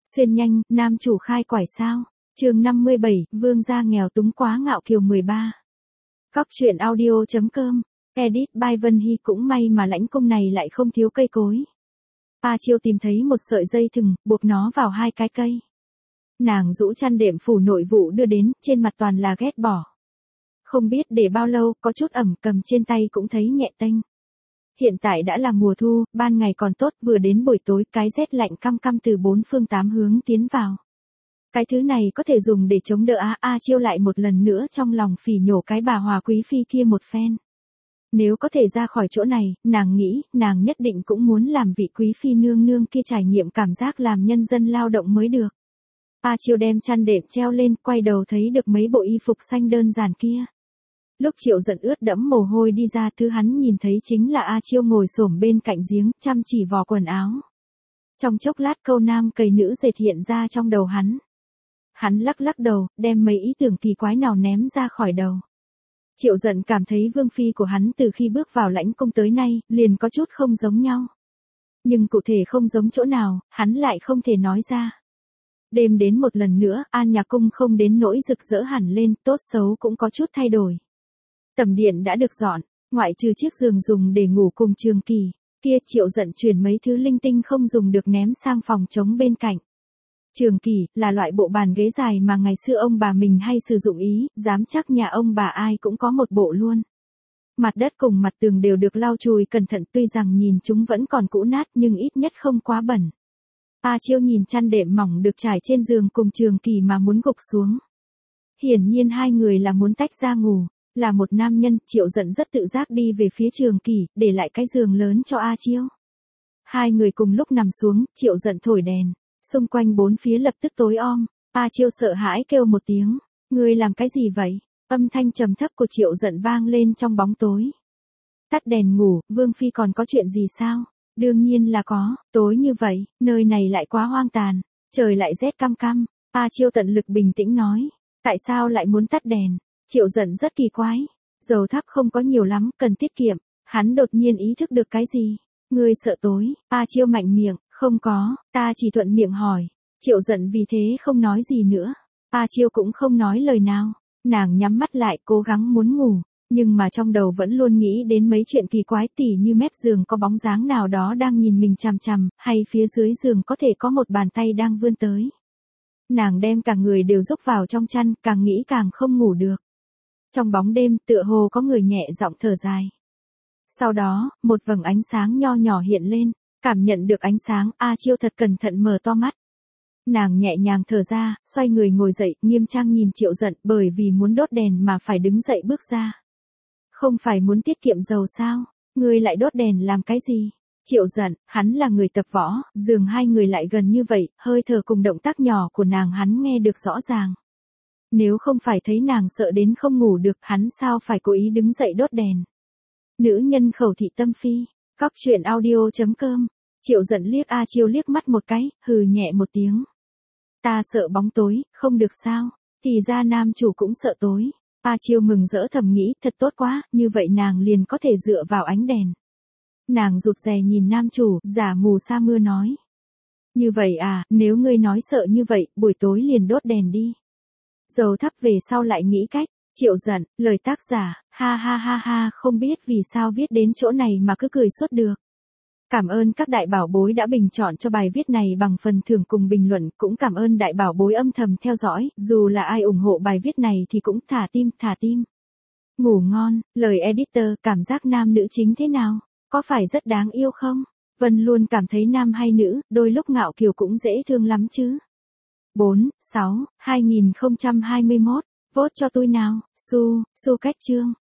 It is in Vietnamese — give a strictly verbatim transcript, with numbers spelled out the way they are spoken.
Xuyên nhanh, nam chủ khai quải sao? Chương năm mươi bảy, vương gia nghèo túng quá ngạo kiều mười ba. Góc truyện audio.com, edit by Vân Hy. Cũng may mà lãnh cung này lại không thiếu cây cối. A Chiêu tìm thấy một sợi dây thừng, buộc nó vào hai cái cây. Nàng rũ chăn đệm phủ nội vụ đưa đến, trên mặt toàn là ghét bỏ. Không biết để bao lâu, có chút ẩm, cầm trên tay cũng thấy nhẹ tênh. Hiện tại đã là mùa thu, ban ngày còn tốt, vừa đến buổi tối, cái rét lạnh căm căm từ bốn phương tám hướng tiến vào. Cái thứ này có thể dùng để chống đỡ á. A Chiêu lại một lần nữa trong lòng phỉ nhổ cái bà Hòa quý phi kia một phen. Nếu có thể ra khỏi chỗ này, nàng nghĩ, nàng nhất định cũng muốn làm vị quý phi nương nương kia trải nghiệm cảm giác làm nhân dân lao động mới được. A Chiêu đem chăn đệm treo lên, quay đầu thấy được mấy bộ y phục xanh đơn giản kia. Lúc Triệu Dận ướt đẫm mồ hôi đi ra, thứ hắn nhìn thấy chính là A Chiêu ngồi xổm bên cạnh giếng, chăm chỉ vò quần áo. Trong chốc lát câu nam cầy nữ dệt hiện ra trong đầu hắn. Hắn lắc lắc đầu, đem mấy ý tưởng kỳ quái nào ném ra khỏi đầu. Triệu Dận cảm thấy vương phi của hắn từ khi bước vào lãnh cung tới nay, liền có chút không giống nhau. Nhưng cụ thể không giống chỗ nào, hắn lại không thể nói ra. Đêm đến một lần nữa, An Nhạc Cung không đến nỗi rực rỡ hẳn lên, tốt xấu cũng có chút thay đổi. Tầm điện đã được dọn, ngoại trừ chiếc giường dùng để ngủ cùng Trường Kỳ, kia Triệu Dận chuyển mấy thứ linh tinh không dùng được ném sang phòng trống bên cạnh. Trường Kỳ là loại bộ bàn ghế dài mà ngày xưa ông bà mình hay sử dụng ý, dám chắc nhà ông bà ai cũng có một bộ luôn. Mặt đất cùng mặt tường đều được lau chùi cẩn thận, tuy rằng nhìn chúng vẫn còn cũ nát nhưng ít nhất không quá bẩn. A Chiêu nhìn chăn đệm mỏng được trải trên giường cùng Trường Kỳ mà muốn gục xuống. Hiển nhiên hai người là muốn tách ra ngủ. Là một nam nhân, Triệu Dận rất tự giác đi về phía Trường Kỳ, để lại cái giường lớn cho A Chiêu. Hai người cùng lúc nằm xuống, Triệu Dận thổi đèn, xung quanh bốn phía lập tức tối om. A Chiêu sợ hãi kêu một tiếng, ngươi làm cái gì vậy? Âm thanh trầm thấp của Triệu Dận vang lên trong bóng tối. Tắt đèn ngủ, vương phi còn có chuyện gì sao? Đương nhiên là có, tối như vậy, nơi này lại quá hoang tàn, trời lại rét căm căm. A Chiêu tận lực bình tĩnh nói, tại sao lại muốn tắt đèn? Triệu Dận rất kỳ quái, dầu thắp không có nhiều lắm, cần tiết kiệm. Hắn đột nhiên ý thức được cái gì? Ngươi sợ tối? A Chiêu mạnh miệng, không có, ta chỉ thuận miệng hỏi. Triệu Dận vì thế không nói gì nữa. A Chiêu cũng không nói lời nào, nàng nhắm mắt lại cố gắng muốn ngủ, nhưng mà trong đầu vẫn luôn nghĩ đến mấy chuyện kỳ quái, tỉ như mép giường có bóng dáng nào đó đang nhìn mình chằm chằm, hay phía dưới giường có thể có một bàn tay đang vươn tới. Nàng đem cả người đều rúc vào trong chăn, càng nghĩ càng không ngủ được. Trong bóng đêm, tựa hồ có người nhẹ giọng thở dài. Sau đó, một vầng ánh sáng nho nhỏ hiện lên, cảm nhận được ánh sáng, A Chiêu thật cẩn thận mở to mắt. Nàng nhẹ nhàng thở ra, xoay người ngồi dậy, nghiêm trang nhìn Triệu Dận, bởi vì muốn đốt đèn mà phải đứng dậy bước ra. Không phải muốn tiết kiệm dầu sao? Ngươi lại đốt đèn làm cái gì? Triệu Dận, hắn là người tập võ, giường hai người lại gần như vậy, hơi thở cùng động tác nhỏ của nàng hắn nghe được rõ ràng. Nếu không phải thấy nàng sợ đến không ngủ được, hắn sao phải cố ý đứng dậy đốt đèn. Nữ nhân khẩu thị tâm phi. Góc truyện audio.com. Triệu Dận liếc A Chiêu liếc mắt một cái, hừ nhẹ một tiếng. Ta sợ bóng tối, không được sao? Thì ra nam chủ cũng sợ tối. A Chiêu mừng rỡ thầm nghĩ, thật tốt quá, như vậy nàng liền có thể dựa vào ánh đèn. Nàng rụt rè nhìn nam chủ, giả mù sa mưa nói. Như vậy à, nếu ngươi nói sợ như vậy, buổi tối liền đốt đèn đi. Dầu thắp về sau lại nghĩ cách. Triệu Dận, lời tác giả, ha ha ha ha, không biết vì sao viết đến chỗ này mà cứ cười suốt được. Cảm ơn các đại bảo bối đã bình chọn cho bài viết này bằng phần thưởng cùng bình luận, cũng cảm ơn đại bảo bối âm thầm theo dõi, dù là ai ủng hộ bài viết này thì cũng thả tim, thả tim. Ngủ ngon, lời editor, cảm giác nam nữ chính thế nào? Có phải rất đáng yêu không? Vân luôn cảm thấy nam hay nữ, đôi lúc ngạo kiều cũng dễ thương lắm chứ. bốn, sáu, hai nghìn không trăm hai mươi mốt, vote cho tôi nào, su, su cách chương.